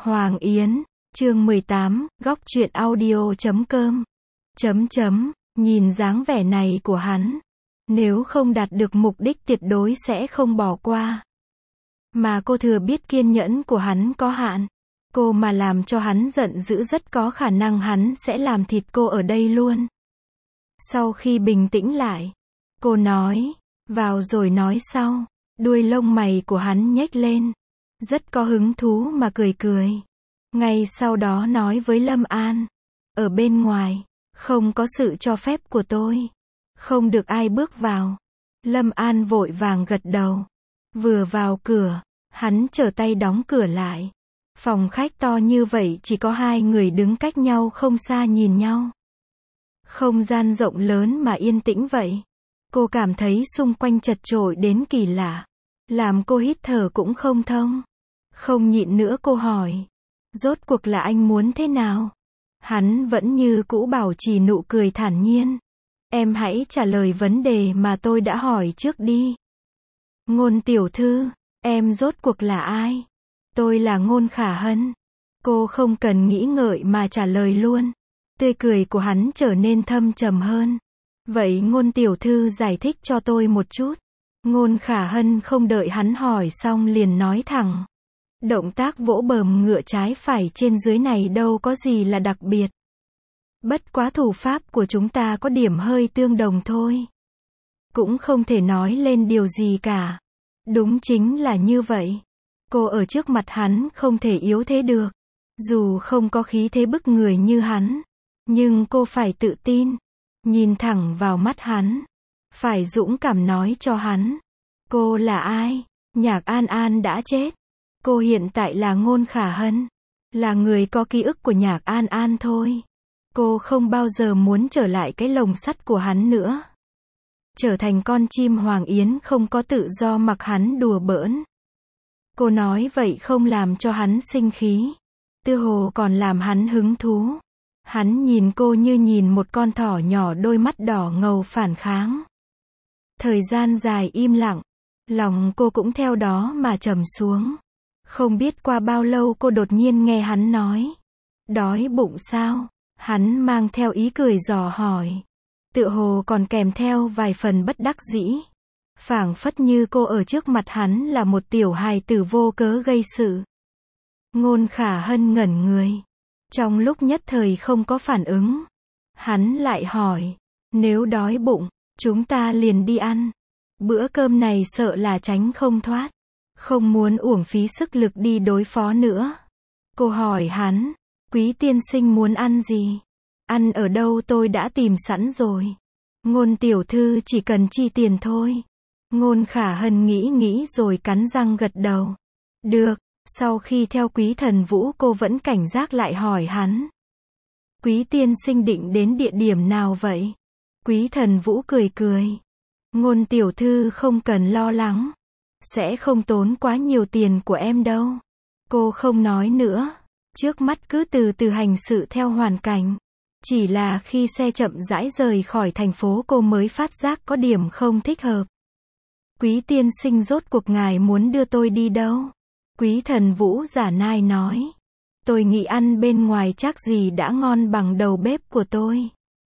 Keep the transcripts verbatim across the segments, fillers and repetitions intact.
Hoàng Yến, chương mười tám, góc truyện audio chấm com. Chấm chấm, nhìn dáng vẻ này của hắn. Nếu không đạt được mục đích tuyệt đối sẽ không bỏ qua. Mà cô thừa biết kiên nhẫn của hắn có hạn. Cô mà làm cho hắn giận dữ rất có khả năng hắn sẽ làm thịt cô ở đây luôn. Sau khi bình tĩnh lại, cô nói, vào rồi nói sau. Đuôi lông mày của hắn nhếch lên. Rất có hứng thú mà cười cười. Ngay sau đó nói với Lâm An. Ở bên ngoài, không có sự cho phép của tôi. Không được ai bước vào. Lâm An vội vàng gật đầu. Vừa vào cửa, hắn trở tay đóng cửa lại. Phòng khách to như vậy chỉ có hai người đứng cách nhau không xa nhìn nhau. Không gian rộng lớn mà yên tĩnh vậy. Cô cảm thấy xung quanh chật chội đến kỳ lạ. Làm cô hít thở cũng không thông. Không nhịn nữa cô hỏi. Rốt cuộc là anh muốn thế nào? Hắn vẫn như cũ bảo trì nụ cười thản nhiên. Em hãy trả lời vấn đề mà tôi đã hỏi trước đi. Ngôn tiểu thư, em rốt cuộc là ai? Tôi là Ngôn Khả Hân. Cô không cần nghĩ ngợi mà trả lời luôn. Tươi cười của hắn trở nên thâm trầm hơn. Vậy Ngôn tiểu thư giải thích cho tôi một chút. Ngôn Khả Hân không đợi hắn hỏi xong liền nói thẳng. Động tác vỗ bờm ngựa trái phải trên dưới này đâu có gì là đặc biệt. Bất quá thủ pháp của chúng ta có điểm hơi tương đồng thôi. Cũng không thể nói lên điều gì cả. Đúng chính là như vậy. Cô ở trước mặt hắn không thể yếu thế được. Dù không có khí thế bức người như hắn. Nhưng cô phải tự tin. Nhìn thẳng vào mắt hắn. Phải dũng cảm nói cho hắn. Cô là ai? Nhạc An An đã chết. Cô hiện tại là Ngôn Khả Hân. Là người có ký ức của Nhạc An An thôi. Cô không bao giờ muốn trở lại cái lồng sắt của hắn nữa. Trở thành con chim Hoàng Yến không có tự do mặc hắn đùa bỡn. Cô nói vậy không làm cho hắn sinh khí. Tư hồ còn làm hắn hứng thú. Hắn nhìn cô như nhìn một con thỏ nhỏ đôi mắt đỏ ngầu phản kháng. Thời gian dài im lặng. Lòng cô cũng theo đó mà trầm xuống. Không biết qua bao lâu cô đột nhiên nghe hắn nói. Đói bụng sao? Hắn mang theo ý cười dò hỏi. Tựa hồ còn kèm theo vài phần bất đắc dĩ. Phảng phất như cô ở trước mặt hắn là một tiểu hài tử vô cớ gây sự. Ngôn Khả Hân ngẩn người. Trong lúc nhất thời không có phản ứng. Hắn lại hỏi. Nếu đói bụng, chúng ta liền đi ăn. Bữa cơm này sợ là tránh không thoát. Không muốn uổng phí sức lực đi đối phó nữa. Cô hỏi hắn. Quý tiên sinh muốn ăn gì? Ăn ở đâu tôi đã tìm sẵn rồi. Ngôn tiểu thư chỉ cần chi tiền thôi. Ngôn Khả Hân nghĩ nghĩ rồi cắn răng gật đầu. Được, sau khi theo Quý Thần Vũ cô vẫn cảnh giác lại hỏi hắn. Quý tiên sinh định đến địa điểm nào vậy? Quý Thần Vũ cười cười. Ngôn tiểu thư không cần lo lắng. Sẽ không tốn quá nhiều tiền của em đâu. Cô không nói nữa. Trước mắt cứ từ từ hành sự theo hoàn cảnh. Chỉ là khi xe chậm rãi rời khỏi thành phố cô mới phát giác có điểm không thích hợp. Quý tiên sinh rốt cuộc ngài muốn đưa tôi đi đâu? Quý Thần Vũ giả nai nói. Tôi nghĩ ăn bên ngoài chắc gì đã ngon bằng đầu bếp của tôi.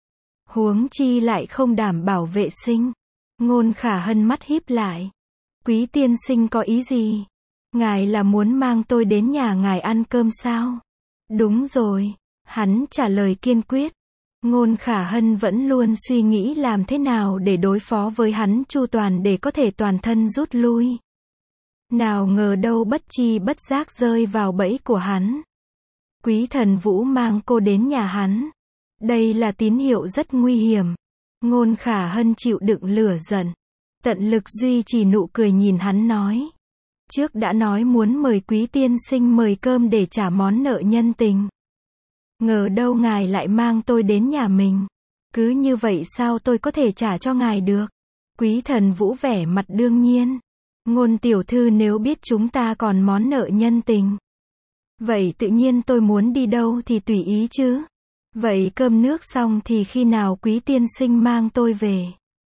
Huống chi lại không đảm bảo vệ sinh. Ngôn Khả Hân mắt híp lại. Quý tiên sinh có ý gì? Ngài là muốn mang tôi đến nhà ngài ăn cơm sao? Đúng rồi. Hắn trả lời kiên quyết. Ngôn Khả Hân vẫn luôn suy nghĩ làm thế nào để đối phó với hắn chu toàn để có thể toàn thân rút lui. Nào ngờ đâu bất chi bất giác rơi vào bẫy của hắn. Quý Thần Vũ mang cô đến nhà hắn. Đây là tín hiệu rất nguy hiểm. Ngôn Khả Hân chịu đựng lửa giận. Tận lực duy trì nụ cười nhìn hắn nói. Trước đã nói muốn mời quý tiên sinh mời cơm để trả món nợ nhân tình. Ngờ đâu ngài lại mang tôi đến nhà mình. Cứ như vậy sao tôi có thể trả cho ngài được? Quý Thần Vũ vẻ mặt đương nhiên. Ngôn tiểu thư nếu biết chúng ta còn món nợ nhân tình. Vậy tự nhiên tôi muốn đi đâu thì tùy ý chứ. Vậy cơm nước xong thì khi nào quý tiên sinh mang tôi về?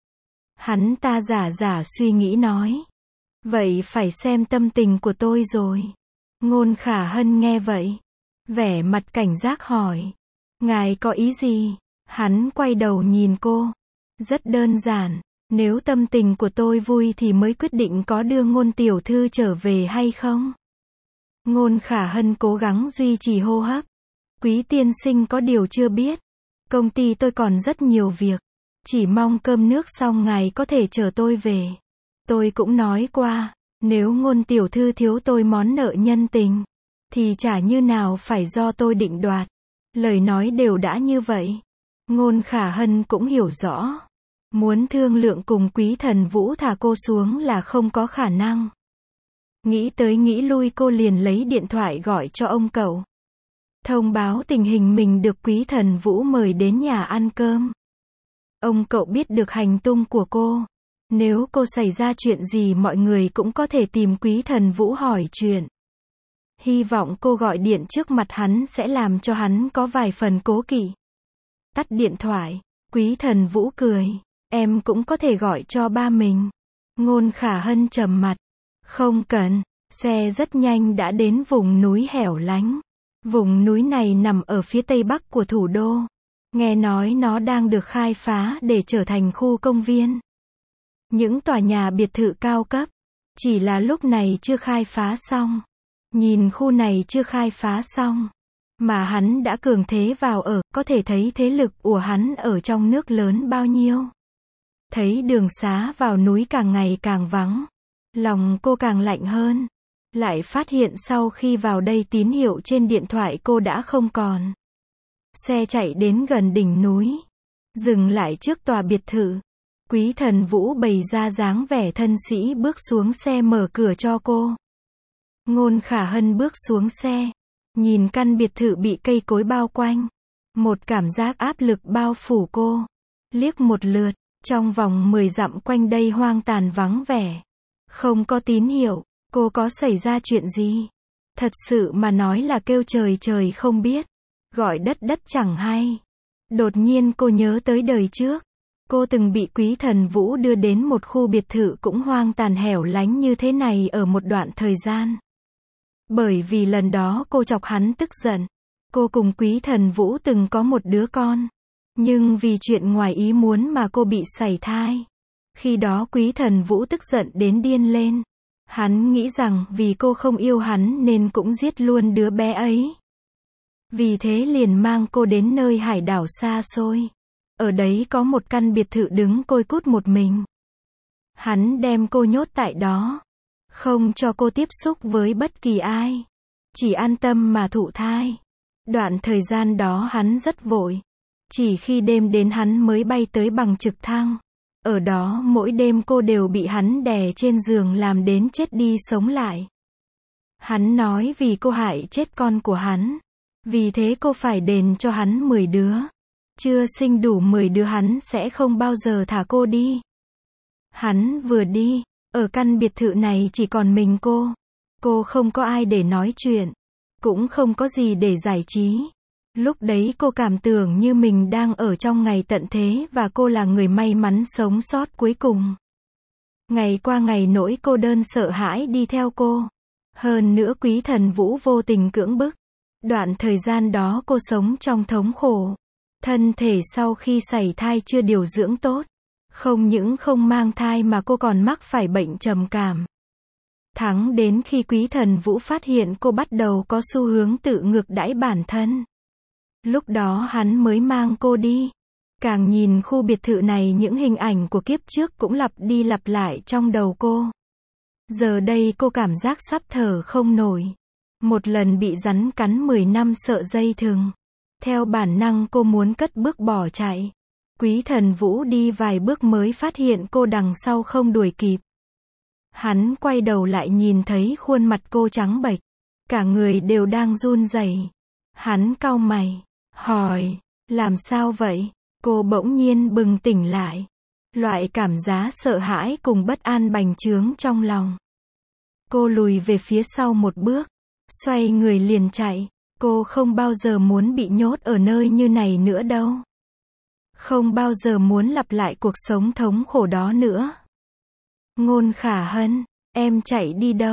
Hắn ta giả giả suy nghĩ nói. Vậy phải xem tâm tình của tôi rồi. Ngôn Khả Hân nghe vậy, vẻ mặt cảnh giác hỏi. Ngài có ý gì? Hắn quay đầu nhìn cô. Rất đơn giản, nếu tâm tình của tôi vui thì mới quyết định có đưa Ngôn tiểu thư trở về hay không. Ngôn Khả Hân cố gắng duy trì hô hấp. Quý tiên sinh có điều chưa biết. Công ty tôi còn rất nhiều việc. Chỉ mong cơm nước xong ngài có thể chở tôi về. Tôi cũng nói qua, nếu Ngôn tiểu thư thiếu tôi món nợ nhân tình, thì trả như nào phải do tôi định đoạt. Lời nói đều đã như vậy. Ngôn Khả Hân cũng hiểu rõ. Muốn thương lượng cùng Quý Thần Vũ thả cô xuống là không có khả năng. Nghĩ tới nghĩ lui cô liền lấy điện thoại gọi cho ông cậu. Thông báo tình hình mình được Quý Thần Vũ mời đến nhà ăn cơm. Ông cậu biết được hành tung của cô. Nếu cô xảy ra chuyện gì mọi người cũng có thể tìm Quý Thần Vũ hỏi chuyện. Hy vọng cô gọi điện trước mặt hắn sẽ làm cho hắn có vài phần cố kỵ. Tắt điện thoại, Quý Thần Vũ cười. Em cũng có thể gọi cho ba mình. Ngôn Khả Hân trầm mặt. Không cần. Xe rất nhanh đã đến vùng núi hẻo lánh. Vùng núi này nằm ở phía tây bắc của thủ đô. Nghe nói nó đang được khai phá để trở thành khu công viên. Những tòa nhà biệt thự cao cấp. Chỉ là lúc này chưa khai phá xong. Nhìn khu này chưa khai phá xong. Mà hắn đã cường thế vào ở, có thể thấy thế lực của hắn ở trong nước lớn bao nhiêu. Thấy đường xá vào núi càng ngày càng vắng. Lòng cô càng lạnh hơn. Lại phát hiện sau khi vào đây tín hiệu trên điện thoại cô đã không còn. Xe chạy đến gần đỉnh núi. Dừng lại trước tòa biệt thự. Quý Thần Vũ bày ra dáng vẻ thân sĩ bước xuống xe mở cửa cho cô. Ngôn Khả Hân bước xuống xe. Nhìn căn biệt thự bị cây cối bao quanh. Một cảm giác áp lực bao phủ cô. Liếc một lượt. Trong vòng mười dặm quanh đây hoang tàn vắng vẻ. Không có tín hiệu. Cô có xảy ra chuyện gì? Thật sự mà nói là kêu trời trời không biết. Gọi đất đất chẳng hay. Đột nhiên cô nhớ tới đời trước. Cô từng bị Quý Thần Vũ đưa đến một khu biệt thự cũng hoang tàn hẻo lánh như thế này ở một đoạn thời gian. Bởi vì lần đó cô chọc hắn tức giận. Cô cùng Quý Thần Vũ từng có một đứa con. Nhưng vì chuyện ngoài ý muốn mà cô bị sảy thai. Khi đó Quý Thần Vũ tức giận đến điên lên. Hắn nghĩ rằng vì cô không yêu hắn nên cũng giết luôn đứa bé ấy. Vì thế liền mang cô đến nơi hải đảo xa xôi. Ở đấy có một căn biệt thự đứng côi cút một mình. Hắn đem cô nhốt tại đó. Không cho cô tiếp xúc với bất kỳ ai. Chỉ an tâm mà thụ thai. Đoạn thời gian đó hắn rất vội. Chỉ khi đêm đến hắn mới bay tới bằng trực thăng. Ở đó mỗi đêm cô đều bị hắn đè trên giường làm đến chết đi sống lại. Hắn nói vì cô hại chết con của hắn. Vì thế cô phải đền cho hắn mười đứa. Chưa sinh đủ mười đứa hắn sẽ không bao giờ thả cô đi. Hắn vừa đi, ở căn biệt thự này chỉ còn mình cô. Cô không có ai để nói chuyện. Cũng không có gì để giải trí. Lúc đấy cô cảm tưởng như mình đang ở trong ngày tận thế và cô là người may mắn sống sót cuối cùng. Ngày qua ngày nỗi cô đơn sợ hãi đi theo cô. Hơn nữa Quý Thần Vũ vô tình cưỡng bức. Đoạn thời gian đó cô sống trong thống khổ. Thân thể sau khi sảy thai chưa điều dưỡng tốt. Không những không mang thai mà cô còn mắc phải bệnh trầm cảm. Thẳng đến khi Quý Thần Vũ phát hiện cô bắt đầu có xu hướng tự ngược đãi bản thân. Lúc đó hắn mới mang cô đi. Càng nhìn khu biệt thự này những hình ảnh của kiếp trước cũng lặp đi lặp lại trong đầu cô. Giờ đây cô cảm giác sắp thở không nổi. Một lần bị rắn cắn mười năm sợ dây thừng. Theo bản năng cô muốn cất bước bỏ chạy. Quý Thần Vũ đi vài bước mới phát hiện cô đằng sau không đuổi kịp. Hắn quay đầu lại nhìn thấy khuôn mặt cô trắng bệch. Cả người đều đang run rẩy. Hắn cau mày. Hỏi, làm sao vậy? Cô bỗng nhiên bừng tỉnh lại. Loại cảm giác sợ hãi cùng bất an bành trướng trong lòng. Cô lùi về phía sau một bước. Xoay người liền chạy. Cô không bao giờ muốn bị nhốt ở nơi như này nữa đâu. Không bao giờ muốn lặp lại cuộc sống thống khổ đó nữa. Ngôn Khả Hân, em chạy đi đâu?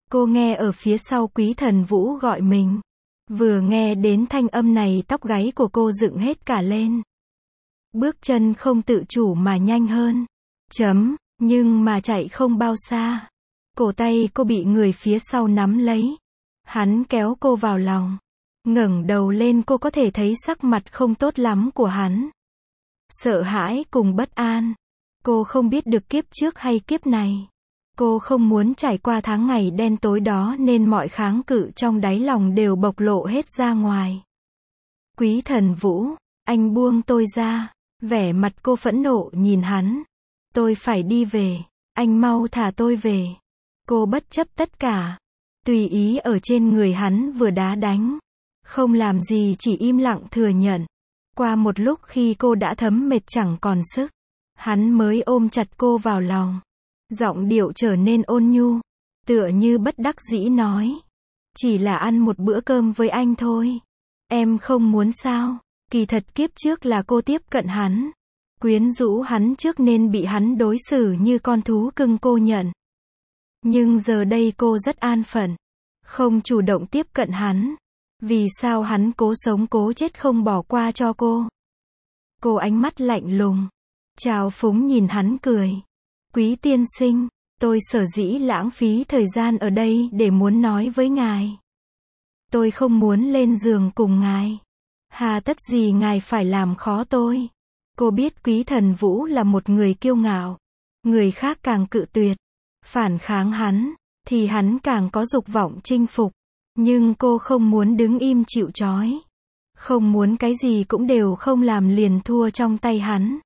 Cô nghe ở phía sau Quý Thần Vũ gọi mình. Vừa nghe đến thanh âm này tóc gáy của cô dựng hết cả lên. Bước chân không tự chủ mà nhanh hơn. Chấm, nhưng mà chạy không bao xa. Cổ tay cô bị người phía sau nắm lấy. Hắn kéo cô vào lòng. Ngẩng đầu lên cô có thể thấy sắc mặt không tốt lắm của hắn. Sợ hãi cùng bất an. Cô không biết được kiếp trước hay kiếp này. Cô không muốn trải qua tháng ngày đen tối đó nên mọi kháng cự trong đáy lòng đều bộc lộ hết ra ngoài. Quý Thần Vũ, anh buông tôi ra. Vẻ mặt cô phẫn nộ nhìn hắn. Tôi phải đi về. Anh mau thả tôi về. Cô bất chấp tất cả. Tùy ý ở trên người hắn vừa đá đánh. Không làm gì chỉ im lặng thừa nhận. Qua một lúc khi cô đã thấm mệt chẳng còn sức. Hắn mới ôm chặt cô vào lòng. Giọng điệu trở nên ôn nhu. Tựa như bất đắc dĩ nói. Chỉ là ăn một bữa cơm với anh thôi. Em không muốn sao? Kỳ thật kiếp trước là cô tiếp cận hắn. Quyến rũ hắn trước nên bị hắn đối xử như con thú cưng cô nhận. Nhưng giờ đây cô rất an phận. Không chủ động tiếp cận hắn. Vì sao hắn cố sống cố chết không bỏ qua cho cô? Cô ánh mắt lạnh lùng. Trào phúng nhìn hắn cười. Quý tiên sinh, tôi sở dĩ lãng phí thời gian ở đây để muốn nói với ngài. Tôi không muốn lên giường cùng ngài. Hà tất gì ngài phải làm khó tôi. Cô biết Quý Thần Vũ là một người kiêu ngạo. Người khác càng cự tuyệt, phản kháng hắn, thì hắn càng có dục vọng chinh phục. Nhưng cô không muốn đứng im chịu trói. Không muốn cái gì cũng đều không làm liền thua trong tay hắn.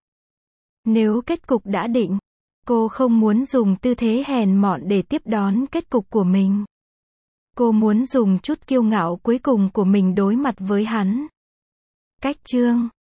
Nếu kết cục đã định, cô không muốn dùng tư thế hèn mọn để tiếp đón kết cục của mình. Cô muốn dùng chút kiêu ngạo cuối cùng của mình đối mặt với hắn. Cách chương